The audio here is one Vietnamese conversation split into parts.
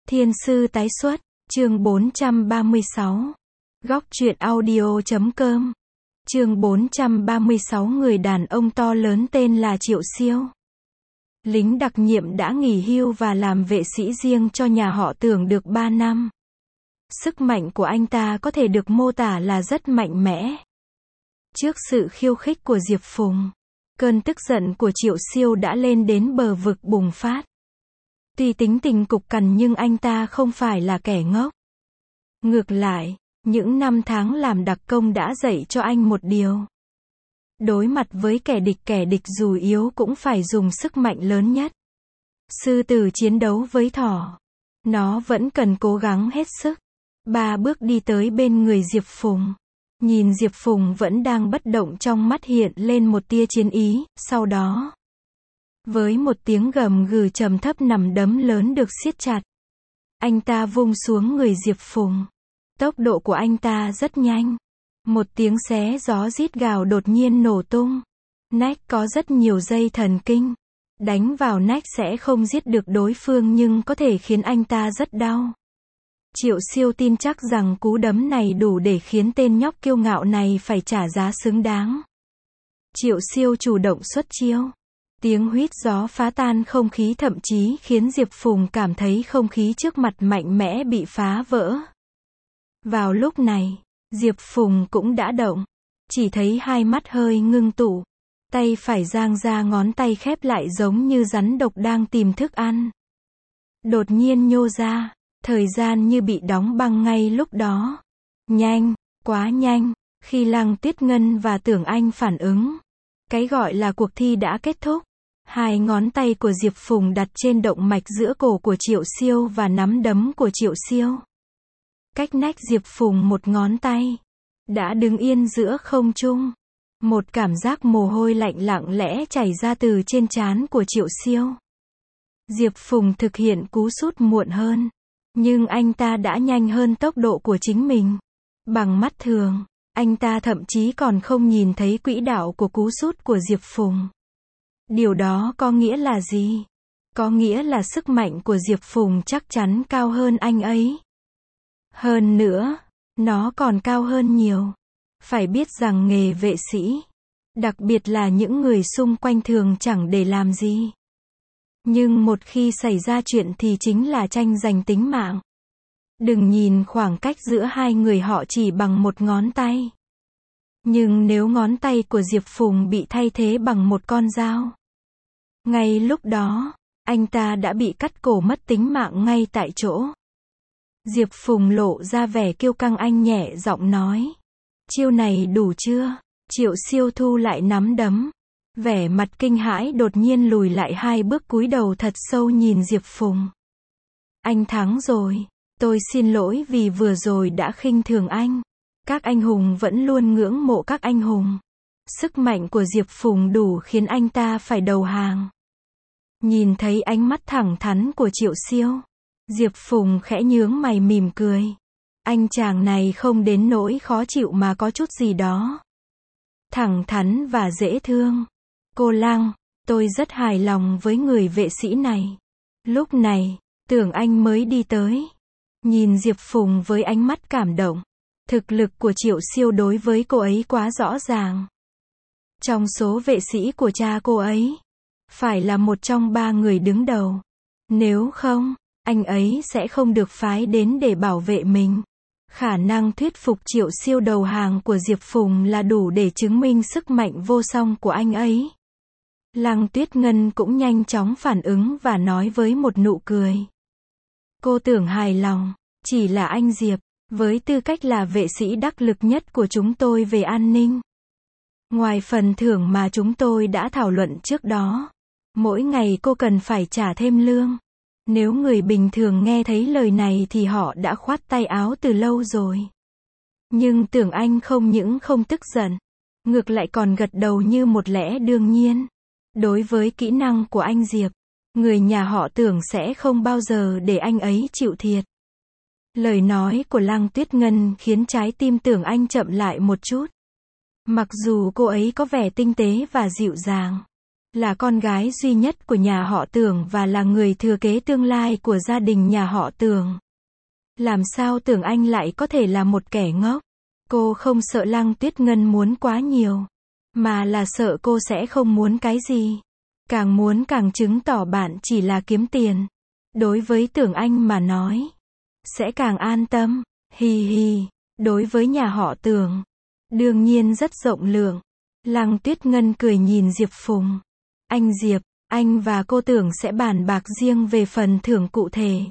Thiên sư tái xuất, chương 436. Góc truyện audio.com. Chương 436. Người đàn ông to lớn tên là Triệu Siêu. Lính đặc nhiệm đã nghỉ hưu và làm vệ sĩ riêng cho nhà họ Tưởng được 3 năm. Sức mạnh của anh ta có thể được mô tả là rất mạnh mẽ. Trước sự khiêu khích của Diệp Phùng, cơn tức giận của Triệu Siêu đã lên đến bờ vực bùng phát. Tuy tính tình cục cằn nhưng anh ta không phải là kẻ ngốc. Ngược lại, những năm tháng làm đặc công đã dạy cho anh một điều. Đối mặt với kẻ địch dù yếu cũng phải dùng sức mạnh lớn nhất. Sư tử chiến đấu với thỏ, nó vẫn cần cố gắng hết sức. 3 bước đi tới bên người Diệp Phùng. Nhìn Diệp Phùng vẫn đang bất động, trong mắt hiện lên một tia chiến ý, sau đó với một tiếng gầm gừ trầm thấp, nằm đấm lớn được siết chặt. Anh ta vung xuống người Diệp Phùng. Tốc độ của anh ta rất nhanh. Một tiếng xé gió rít gào đột nhiên nổ tung. Nách có rất nhiều dây thần kinh. Đánh vào nách sẽ không giết được đối phương nhưng có thể khiến anh ta rất đau. Triệu Siêu tin chắc rằng cú đấm này đủ để khiến tên nhóc kiêu ngạo này phải trả giá xứng đáng. Triệu Siêu chủ động xuất chiêu. Tiếng huýt gió phá tan không khí, thậm chí khiến Diệp Phùng cảm thấy không khí trước mặt mạnh mẽ bị phá vỡ. Vào lúc này, Diệp Phùng cũng đã động. Chỉ thấy hai mắt hơi ngưng tụ. Tay phải giang ra, ngón tay khép lại giống như rắn độc đang tìm thức ăn. Đột nhiên nhô ra. Thời gian như bị đóng băng ngay lúc đó. Nhanh, quá nhanh. Khi Lăng Tuyết Ngân và Tưởng Anh phản ứng, cái gọi là cuộc thi đã kết thúc. Hai ngón tay của Diệp Phùng đặt trên động mạch giữa cổ của Triệu Siêu và nắm đấm của Triệu Siêu. Cách nách Diệp Phùng một ngón tay. Đã đứng yên giữa không trung. Một cảm giác mồ hôi lạnh lặng lẽ chảy ra từ trên trán của Triệu Siêu. Diệp Phùng thực hiện cú sút muộn hơn. Nhưng anh ta đã nhanh hơn tốc độ của chính mình. Bằng mắt thường, anh ta thậm chí còn không nhìn thấy quỹ đạo của cú sút của Diệp Phùng. Điều đó có nghĩa là gì? Có nghĩa là sức mạnh của Diệp Phùng chắc chắn cao hơn anh ấy. Hơn nữa, nó còn cao hơn nhiều. Phải biết rằng nghề vệ sĩ, đặc biệt là những người xung quanh, thường chẳng để làm gì. Nhưng một khi xảy ra chuyện thì chính là tranh giành tính mạng. Đừng nhìn khoảng cách giữa hai người họ chỉ bằng một ngón tay. Nhưng nếu ngón tay của Diệp Phùng bị thay thế bằng một con dao, ngay lúc đó, anh ta đã bị cắt cổ mất tính mạng ngay tại chỗ. Diệp Phùng lộ ra vẻ kiêu căng, anh nhẹ giọng nói. Chiêu này đủ chưa? Triệu Siêu thu lại nắm đấm. Vẻ mặt kinh hãi, đột nhiên lùi lại 2 bước, cúi đầu thật sâu nhìn Diệp Phùng. Anh thắng rồi. Tôi xin lỗi vì vừa rồi đã khinh thường anh. Các anh hùng vẫn luôn ngưỡng mộ các anh hùng. Sức mạnh của Diệp Phùng đủ khiến anh ta phải đầu hàng. Nhìn thấy ánh mắt thẳng thắn của Triệu Siêu, Diệp Phùng khẽ nhướng mày mỉm cười. Anh chàng này không đến nỗi khó chịu mà có chút gì đó thẳng thắn và dễ thương. Cô Lăng, tôi rất hài lòng với người vệ sĩ này. Lúc này, Tưởng Anh mới đi tới. Nhìn Diệp Phùng với ánh mắt cảm động. Thực lực của Triệu Siêu đối với cô ấy quá rõ ràng. Trong số vệ sĩ của cha cô ấy, phải là một trong 3 người đứng đầu. Nếu không, anh ấy sẽ không được phái đến để bảo vệ mình. Khả năng thuyết phục Triệu Siêu đầu hàng của Diệp Phùng là đủ để chứng minh sức mạnh vô song của anh ấy. Lăng Tuyết Ngân cũng nhanh chóng phản ứng và nói với một nụ cười. Cô Tưởng hài lòng, chỉ là anh Diệp, với tư cách là vệ sĩ đắc lực nhất của chúng tôi về an ninh. Ngoài phần thưởng mà chúng tôi đã thảo luận trước đó, mỗi ngày cô cần phải trả thêm lương. Nếu người bình thường nghe thấy lời này thì họ đã khoát tay áo từ lâu rồi. Nhưng Tưởng Anh không những không tức giận, ngược lại còn gật đầu như một lẽ đương nhiên. Đối với kỹ năng của anh Diệp, người nhà họ Tưởng sẽ không bao giờ để anh ấy chịu thiệt. Lời nói của Lăng Tuyết Ngân khiến trái tim Tưởng Anh chậm lại một chút. Mặc dù cô ấy có vẻ tinh tế và dịu dàng, là con gái duy nhất của nhà họ Tưởng và là người thừa kế tương lai của gia đình nhà họ Tưởng. Làm sao Tưởng Anh lại có thể là một kẻ ngốc? Cô không sợ Lăng Tuyết Ngân muốn quá nhiều, mà là sợ cô sẽ không muốn cái gì. Càng muốn càng chứng tỏ bạn chỉ là kiếm tiền. Đối với Tưởng Anh mà nói, sẽ càng an tâm. Hì hì, đối với nhà họ Tưởng, đương nhiên rất rộng lượng. Lăng Tuyết Ngân cười nhìn Diệp Phùng. Anh Diệp, anh và cô Tưởng sẽ bàn bạc riêng về phần thưởng cụ thể.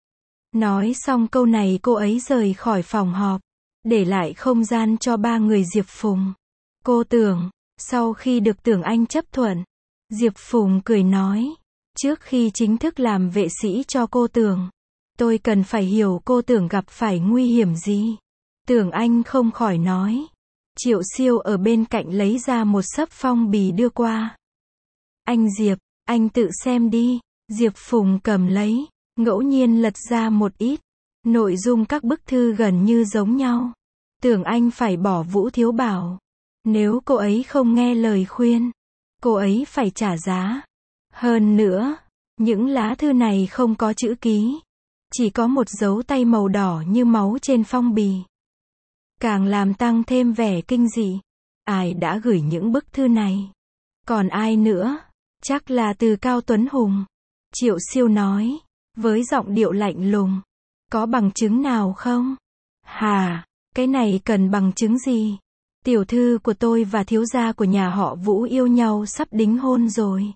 Nói xong câu này cô ấy rời khỏi phòng họp, để lại không gian cho ba người Diệp Phùng. Cô Tưởng, sau khi được Tưởng Anh chấp thuận, Diệp Phùng cười nói, trước khi chính thức làm vệ sĩ cho cô Tưởng, tôi cần phải hiểu cô Tưởng gặp phải nguy hiểm gì. Tưởng Anh không khỏi nói. Triệu Siêu ở bên cạnh lấy ra một xấp phong bì đưa qua. Anh Diệp, anh tự xem đi. Diệp Phùng cầm lấy, ngẫu nhiên lật ra một ít. Nội dung các bức thư gần như giống nhau. Tưởng Anh phải bỏ Vũ Thiếu Bảo. Nếu cô ấy không nghe lời khuyên, cô ấy phải trả giá. Hơn nữa, những lá thư này không có chữ ký, chỉ có một dấu tay màu đỏ như máu trên phong bì. Càng làm tăng thêm vẻ kinh dị. Ai đã gửi những bức thư này? Còn ai nữa? Chắc là từ Cao Tuấn Hùng. Triệu Siêu nói, với giọng điệu lạnh lùng. Có bằng chứng nào không? Hà, cái này cần bằng chứng gì? Tiểu thư của tôi và thiếu gia của nhà họ Vũ yêu nhau sắp đính hôn rồi.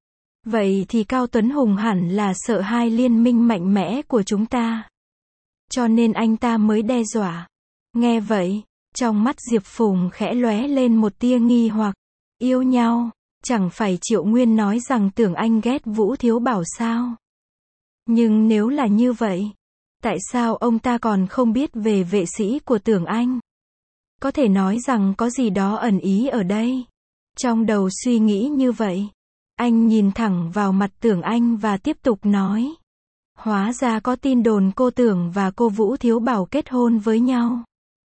Vậy thì Cao Tuấn Hùng hẳn là sợ hai liên minh mạnh mẽ của chúng ta. Cho nên anh ta mới đe dọa. Nghe vậy, trong mắt Diệp Phùng khẽ lóe lên một tia nghi hoặc. Yêu nhau, chẳng phải Triệu Nguyên nói rằng Tưởng Anh ghét Vũ Thiếu Bảo sao? Nhưng nếu là như vậy, tại sao ông ta còn không biết về vệ sĩ của Tưởng Anh? Có thể nói rằng có gì đó ẩn ý ở đây. Trong đầu suy nghĩ như vậy, anh nhìn thẳng vào mặt Tưởng Anh và tiếp tục nói. Hóa ra có tin đồn cô Tưởng và cô Vũ Thiếu Bảo kết hôn với nhau.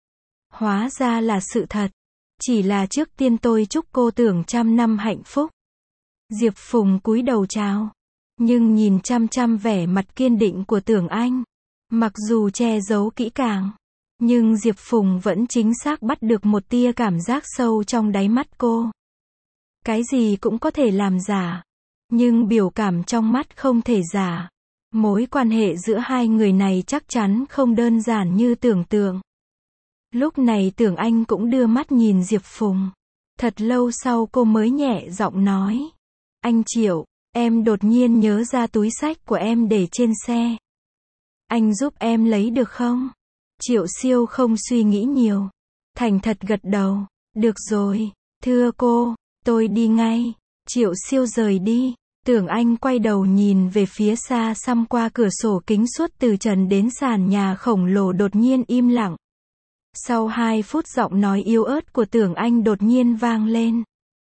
Hóa ra là sự thật. Chỉ là trước tiên tôi chúc cô Tưởng trăm năm hạnh phúc. Diệp Phùng cúi đầu chào. Nhưng nhìn chăm chăm vẻ mặt kiên định của Tưởng Anh. Mặc dù che giấu kỹ càng, nhưng Diệp Phùng vẫn chính xác bắt được một tia cảm giác sâu trong đáy mắt cô. Cái gì cũng có thể làm giả, nhưng biểu cảm trong mắt không thể giả. Mối quan hệ giữa hai người này chắc chắn không đơn giản như tưởng tượng. Lúc này Tưởng Anh cũng đưa mắt nhìn Diệp Phùng. Thật lâu sau cô mới nhẹ giọng nói. Anh Triệu, em đột nhiên nhớ ra túi xách của em để trên xe. Anh giúp em lấy được không? Triệu Siêu không suy nghĩ nhiều. Thành thật gật đầu. Được rồi, thưa cô, tôi đi ngay. Triệu Siêu rời đi. Tưởng Anh quay đầu nhìn về phía xa xăm qua cửa sổ kính suốt từ trần đến sàn nhà khổng lồ đột nhiên im lặng. Sau 2 phút giọng nói yếu ớt của Tưởng Anh đột nhiên vang lên.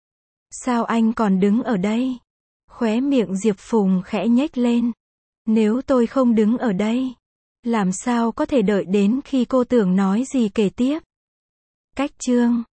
Sao anh còn đứng ở đây? Khóe miệng Diệp Phùng khẽ nhếch lên. Nếu tôi không đứng ở đây, làm sao có thể đợi đến khi cô Tưởng nói gì kể tiếp? Cách chương